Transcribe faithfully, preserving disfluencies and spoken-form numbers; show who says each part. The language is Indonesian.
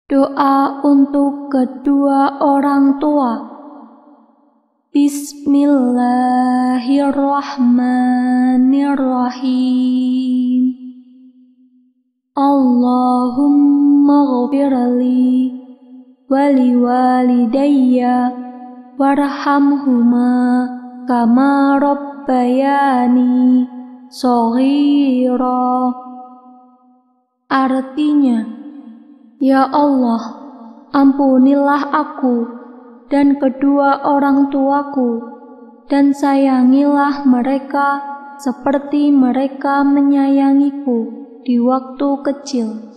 Speaker 1: Doa untuk kedua orang tua. Bismillahirrahmanirrahim. Allahumma ghfirli wali walidayya warhamhuma kama rabbayani shaghira. Artinya, ya Allah, ampunilah aku dan kedua orang tuaku, dan sayangilah mereka seperti mereka menyayangiku di waktu kecil.